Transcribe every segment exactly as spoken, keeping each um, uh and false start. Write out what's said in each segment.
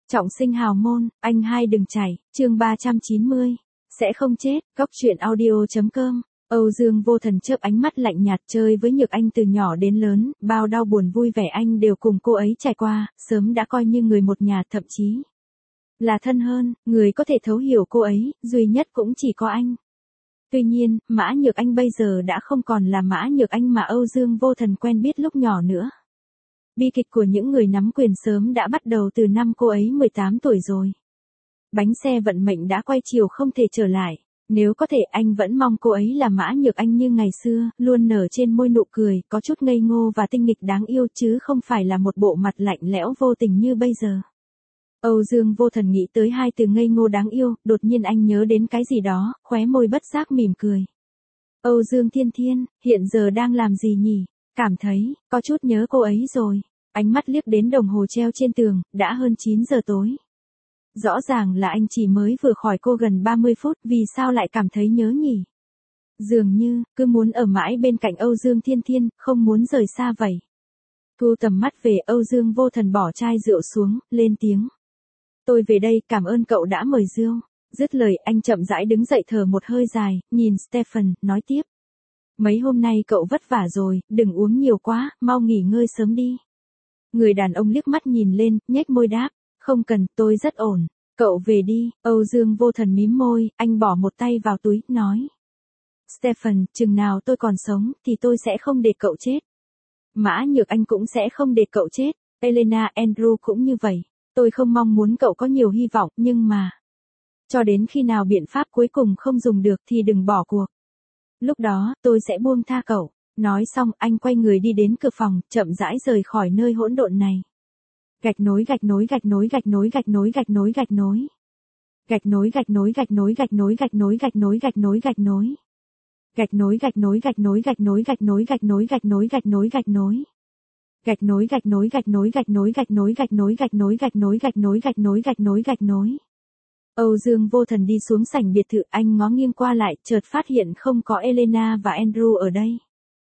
Trọng sinh hào môn, anh hai đừng chảy, chương ba trăm chín mươi. Sẽ không chết, góc truyện audio chấm com. Âu Dương Vô Thần chớp ánh mắt lạnh nhạt chơi với Nhược Anh từ nhỏ đến lớn, bao đau buồn vui vẻ anh đều cùng cô ấy trải qua, sớm đã coi như người một nhà, thậm chí là thân hơn, người có thể thấu hiểu cô ấy, duy nhất cũng chỉ có anh. Tuy nhiên, Mã Nhược Anh bây giờ đã không còn là Mã Nhược Anh mà Âu Dương Vô Thần quen biết lúc nhỏ nữa. Bi kịch của những người nắm quyền sớm đã bắt đầu từ năm cô ấy mười tám tuổi rồi. Bánh xe vận mệnh đã quay chiều không thể trở lại. Nếu có thể anh vẫn mong cô ấy là Mã Nhược Anh như ngày xưa, luôn nở trên môi nụ cười, có chút ngây ngô và tinh nghịch đáng yêu chứ không phải là một bộ mặt lạnh lẽo vô tình như bây giờ. Âu Dương Vô Thần nghĩ tới hai từ ngây ngô đáng yêu, đột nhiên anh nhớ đến cái gì đó, khóe môi bất giác mỉm cười. Âu Dương Thiên Thiên, hiện giờ đang làm gì nhỉ? Cảm thấy, có chút nhớ cô ấy rồi. Ánh mắt liếc đến đồng hồ treo trên tường, đã hơn chín giờ tối. Rõ ràng là anh chỉ mới vừa khỏi cô gần ba mươi phút, vì sao lại cảm thấy nhớ nhỉ? Dường như, cứ muốn ở mãi bên cạnh Âu Dương Thiên Thiên, không muốn rời xa vậy. Thu tầm mắt về, Âu Dương Vô Thần bỏ chai rượu xuống, lên tiếng. Tôi về đây, cảm ơn cậu đã mời rượu. Dứt lời, anh chậm rãi đứng dậy thở một hơi dài, nhìn Stephen, nói tiếp. Mấy hôm nay cậu vất vả rồi, đừng uống nhiều quá, mau nghỉ ngơi sớm đi. Người đàn ông liếc mắt nhìn lên, nhếch môi đáp. Không cần, tôi rất ổn. Cậu về đi. Âu Dương Vô Thần mím môi, anh bỏ một tay vào túi, nói. Stephen, chừng nào tôi còn sống, thì tôi sẽ không để cậu chết. Mã Nhược Anh cũng sẽ không để cậu chết. Elena, Andrew cũng như vậy. Tôi không mong muốn cậu có nhiều hy vọng, nhưng mà... Cho đến khi nào biện pháp cuối cùng không dùng được thì đừng bỏ cuộc. Lúc đó, tôi sẽ buông tha cậu. Nói xong, anh quay người đi đến cửa phòng, chậm rãi rời khỏi nơi hỗn độn này. Gạch nối gạch nối gạch nối gạch nối gạch nối gạch nối gạch nối. Gạch nối gạch nối gạch nối gạch nối gạch nối gạch nối gạch nối gạch nối. Gạch nối gạch nối gạch nối gạch nối gạch nối gạch nối gạch nối gạch nối gạch nối. Gạch nối gạch nối gạch nối gạch nối gạch nối gạch nối gạch nối gạch nối gạch nối gạch nối gạch nối gạch nối. Âu Dương Vô Thần đi xuống sảnh biệt thự, anh ngó nghiêng qua lại, chợt phát hiện không có Elena và Andrew ở đây.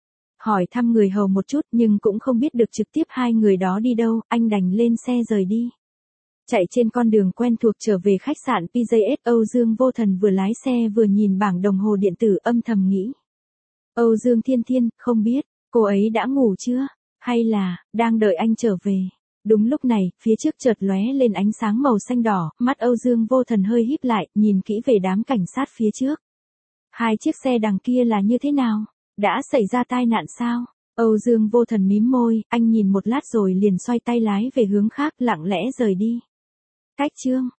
Hỏi thăm người hầu một chút nhưng cũng không biết được trực tiếp hai người đó đi đâu, anh đành lên xe rời đi. Chạy trên con đường quen thuộc trở về khách sạn pê gi ét, Âu Dương Vô Thần vừa lái xe vừa nhìn bảng đồng hồ điện tử, âm thầm nghĩ. Âu Dương Thiên Thiên, không biết, cô ấy đã ngủ chưa? Hay là, đang đợi anh trở về? Đúng lúc này, phía trước chợt lóe lên ánh sáng màu xanh đỏ, mắt Âu Dương Vô Thần hơi híp lại, nhìn kỹ về đám cảnh sát phía trước. Hai chiếc xe đằng kia là như thế nào? Đã xảy ra tai nạn sao? Âu Dương Vô Thần mím môi, anh nhìn một lát rồi liền xoay tay lái về hướng khác, lặng lẽ rời đi. Cách chương